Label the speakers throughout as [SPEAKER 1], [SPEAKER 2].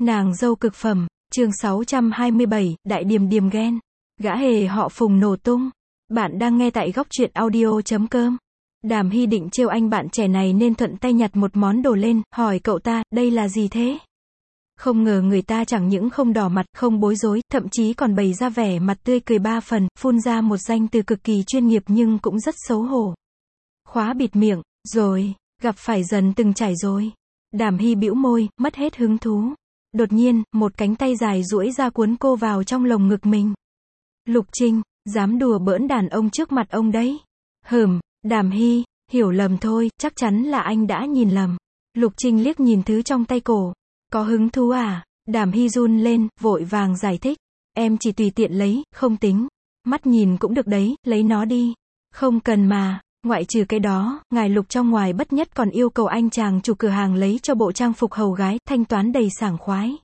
[SPEAKER 1] Nàng dâu cực phẩm, chương 627, Đại Điềm Điềm ghen. Gã hề họ Phùng nổ tung. Bạn đang nghe tại góc truyện audio.com. Đàm Hy định trêu anh bạn trẻ này nên thuận tay nhặt một món đồ lên, hỏi cậu ta, đây là gì thế? Không ngờ người ta chẳng những không đỏ mặt, không bối rối, thậm chí còn bày ra vẻ mặt tươi cười ba phần, phun ra một danh từ cực kỳ chuyên nghiệp nhưng cũng rất xấu hổ. Khóa bịt miệng, rồi, gặp phải dần từng trải rồi. Đàm Hy bĩu môi, mất hết hứng thú. Đột nhiên, một cánh tay dài duỗi ra cuốn cô vào trong lồng ngực mình. Lục Trinh, dám đùa bỡn đàn ông trước mặt ông đấy. Đàm Hy, hiểu lầm thôi, chắc chắn là anh đã nhìn lầm. Lục Trinh liếc nhìn thứ trong tay cổ. Có hứng thú à? Đàm Hy run lên, vội vàng giải thích. Em chỉ tùy tiện lấy, không tính. Mắt nhìn cũng được đấy, lấy nó đi. Không cần mà. Ngoại trừ cái đó, ngài Lục trong ngoài bất nhất còn yêu cầu anh chàng chủ cửa hàng lấy cho bộ trang phục hầu gái, thanh toán đầy sảng khoái.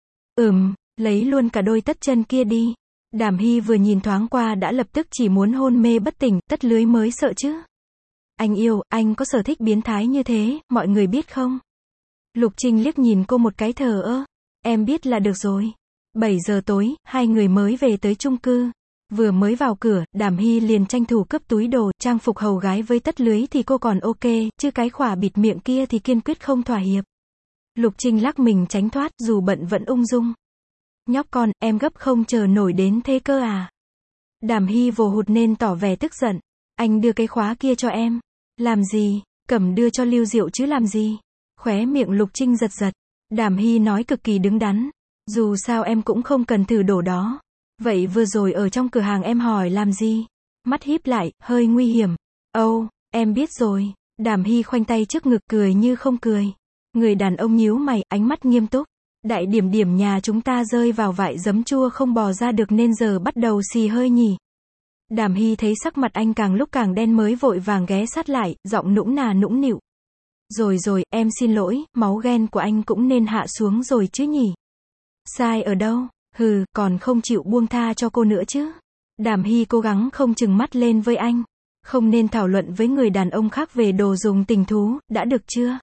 [SPEAKER 1] Lấy luôn cả đôi tất chân kia đi. Đàm Hy vừa nhìn thoáng qua đã lập tức chỉ muốn hôn mê bất tỉnh, tất lưới mới sợ chứ. Anh yêu, anh có sở thích biến thái như thế, mọi người biết không? Lục Trinh liếc nhìn cô một cái thờ ơ. Em biết là được rồi. 7 giờ tối, hai người mới về tới chung cư. Vừa mới vào cửa, Đàm Hy liền tranh thủ cướp túi đồ, trang phục hầu gái với tất lưới thì cô còn ok, chứ cái khỏa bịt miệng kia thì kiên quyết không thỏa hiệp. Lục Trinh lắc mình tránh thoát, dù bận vẫn ung dung. Nhóc con, em gấp không chờ nổi đến thế cơ à? Đàm Hy vồ hụt nên tỏ vẻ tức giận. Anh đưa cái khóa kia cho em. Làm gì? Cẩm đưa cho Lưu Diệu chứ làm gì? Khóe miệng Lục Trinh giật giật. Đàm Hy nói cực kỳ đứng đắn. Dù sao em cũng không cần thử đồ đó. Vậy vừa rồi ở trong cửa hàng em hỏi làm gì? Mắt híp lại, hơi nguy hiểm. Em biết rồi. Đàm Hy khoanh tay trước ngực cười như không cười. Người đàn ông nhíu mày, ánh mắt nghiêm túc. Đại điểm điểm nhà chúng ta rơi vào vại giấm chua không bò ra được nên giờ bắt đầu xì hơi nhỉ. Đàm Hy thấy sắc mặt anh càng lúc càng đen mới vội vàng ghé sát lại, giọng nũng nà nũng nịu. Rồi, em xin lỗi, máu ghen của anh cũng nên hạ xuống rồi chứ nhỉ. Sai ở đâu? Còn không chịu buông tha cho cô nữa chứ. Đàm Hy cố gắng không trừng mắt lên với anh. Không nên thảo luận với người đàn ông khác về đồ dùng tình thú, đã được chưa?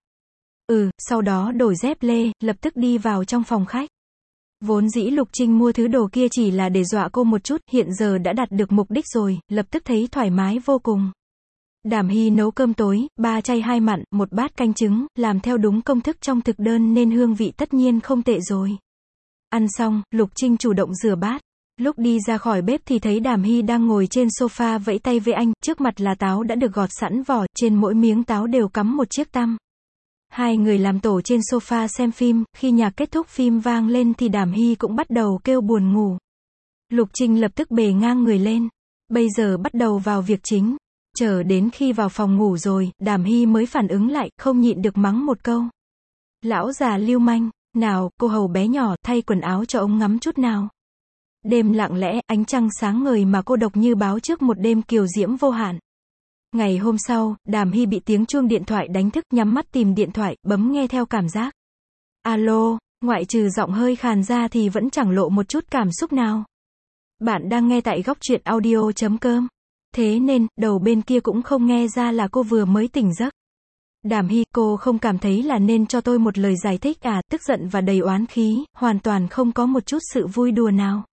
[SPEAKER 1] Sau đó đổi dép lê, lập tức đi vào trong phòng khách. Vốn dĩ Lục Trinh mua thứ đồ kia chỉ là để dọa cô một chút, hiện giờ đã đạt được mục đích rồi, lập tức thấy thoải mái vô cùng. Đàm Hy nấu cơm tối, 3 chay 2 mặn, 1 bát canh trứng, làm theo đúng công thức trong thực đơn nên hương vị tất nhiên không tệ rồi. Ăn xong, Lục Trinh chủ động rửa bát. Lúc đi ra khỏi bếp thì thấy Đàm Hy đang ngồi trên sofa vẫy tay với anh, trước mặt là táo đã được gọt sẵn vỏ, trên mỗi miếng táo đều cắm một chiếc tăm. Hai người làm tổ trên sofa xem phim, khi nhạc kết thúc phim vang lên thì Đàm Hy cũng bắt đầu kêu buồn ngủ. Lục Trinh lập tức bề ngang người lên. Bây giờ bắt đầu vào việc chính. Chờ đến khi vào phòng ngủ rồi, Đàm Hy mới phản ứng lại, không nhịn được mắng một câu. Lão già lưu manh, nào, cô hầu bé nhỏ, thay quần áo cho ông ngắm chút nào. Đêm lặng lẽ, ánh trăng sáng ngời mà cô độc như báo trước một đêm kiều diễm vô hạn. Ngày hôm sau, Đàm Hy bị tiếng chuông điện thoại đánh thức, nhắm mắt tìm điện thoại, bấm nghe theo cảm giác. Alo, ngoại trừ giọng hơi khàn ra thì vẫn chẳng lộ một chút cảm xúc nào. Bạn đang nghe tại góc truyện audio.com. Thế nên, đầu bên kia cũng không nghe ra là cô vừa mới tỉnh giấc. Đàm Hy, cô không cảm thấy là nên cho tôi một lời giải thích à? Tức giận và đầy oán khí, hoàn toàn không có một chút sự vui đùa nào.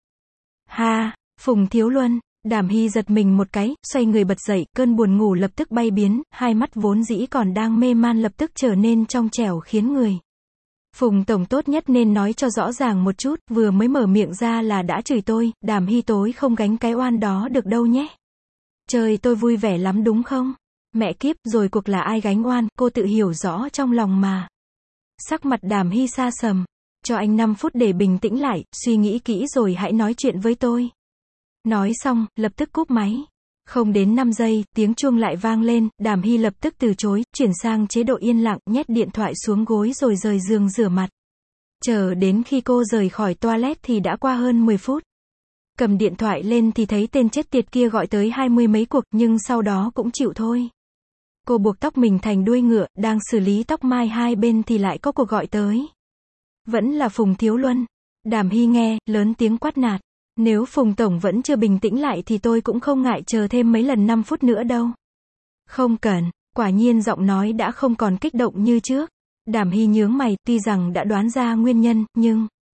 [SPEAKER 1] Phùng Thiếu Luân. Đàm Hy giật mình một cái, xoay người bật dậy, cơn buồn ngủ lập tức bay biến, hai mắt vốn dĩ còn đang mê man lập tức trở nên trong trẻo khiến người. Phùng tổng tốt nhất nên nói cho rõ ràng một chút, vừa mới mở miệng ra là đã chửi tôi, Đàm Hy tối không gánh cái oan đó được đâu nhé. Trời, tôi vui vẻ lắm đúng không? Mẹ kiếp, rồi cuộc là ai gánh oan, cô tự hiểu rõ trong lòng mà. Sắc mặt Đàm Hy sa sầm. Cho anh 5 phút để bình tĩnh lại, suy nghĩ kỹ rồi hãy nói chuyện với tôi. Nói xong, lập tức cúp máy. Không đến 5 giây, tiếng chuông lại vang lên, Đàm Hy lập tức từ chối, chuyển sang chế độ yên lặng, nhét điện thoại xuống gối rồi rời giường rửa mặt. Chờ đến khi cô rời khỏi toilet thì đã qua hơn 10 phút. Cầm điện thoại lên thì thấy tên chết tiệt kia gọi tới 20 mấy cuộc, nhưng sau đó cũng chịu thôi. Cô buộc tóc mình thành đuôi ngựa, đang xử lý tóc mai hai bên thì lại có cuộc gọi tới. Vẫn là Phùng Thiếu Luân. Đàm Hy nghe, lớn tiếng quát nạt. Nếu Phùng tổng vẫn chưa bình tĩnh lại thì tôi cũng không ngại chờ thêm mấy lần 5 phút nữa đâu. Không cần. Quả nhiên giọng nói đã không còn kích động như trước. Đàm Hy nhướng mày, tuy rằng đã đoán ra nguyên nhân, nhưng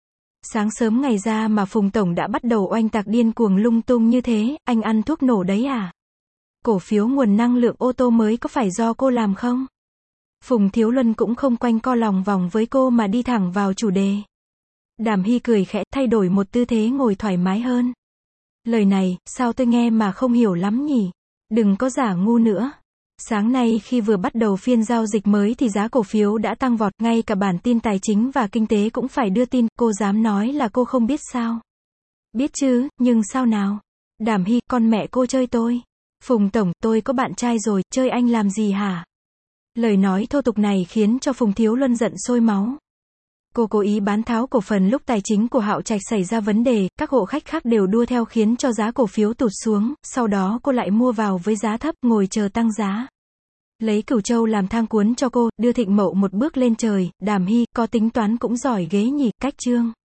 [SPEAKER 1] Sáng sớm ngày ra mà Phùng Tổng đã bắt đầu oanh tạc điên cuồng lung tung như thế, anh ăn thuốc nổ đấy à? Cổ phiếu nguồn năng lượng ô tô mới có phải do cô làm không? Phùng Thiếu Luân cũng không quanh co lòng vòng với cô mà đi thẳng vào chủ đề. Đàm Hy cười khẽ, thay đổi một tư thế ngồi thoải mái hơn. Lời này, sao tôi nghe mà không hiểu lắm nhỉ? Đừng có giả ngu nữa. Sáng nay khi vừa bắt đầu phiên giao dịch mới thì giá cổ phiếu đã tăng vọt, ngay cả bản tin tài chính và kinh tế cũng phải đưa tin, cô dám nói là cô không biết sao? Biết chứ, nhưng sao nào? Đàm Hy, con mẹ cô chơi tôi. Phùng Tổng, tôi có bạn trai rồi, chơi anh làm gì hả? Lời nói thô tục này khiến cho Phùng Thiếu Luân giận sôi máu. Cô cố ý bán tháo cổ phần lúc tài chính của Hạo Trạch xảy ra vấn đề, các hộ khách khác đều đua theo khiến cho giá cổ phiếu tụt xuống, sau đó cô lại mua vào với giá thấp, ngồi chờ tăng giá. Lấy Cửu Châu làm thang cuốn cho cô, đưa Thịnh Mậu một bước lên trời. Đàm Hy, có tính toán cũng giỏi ghê nhỉ, cách chương.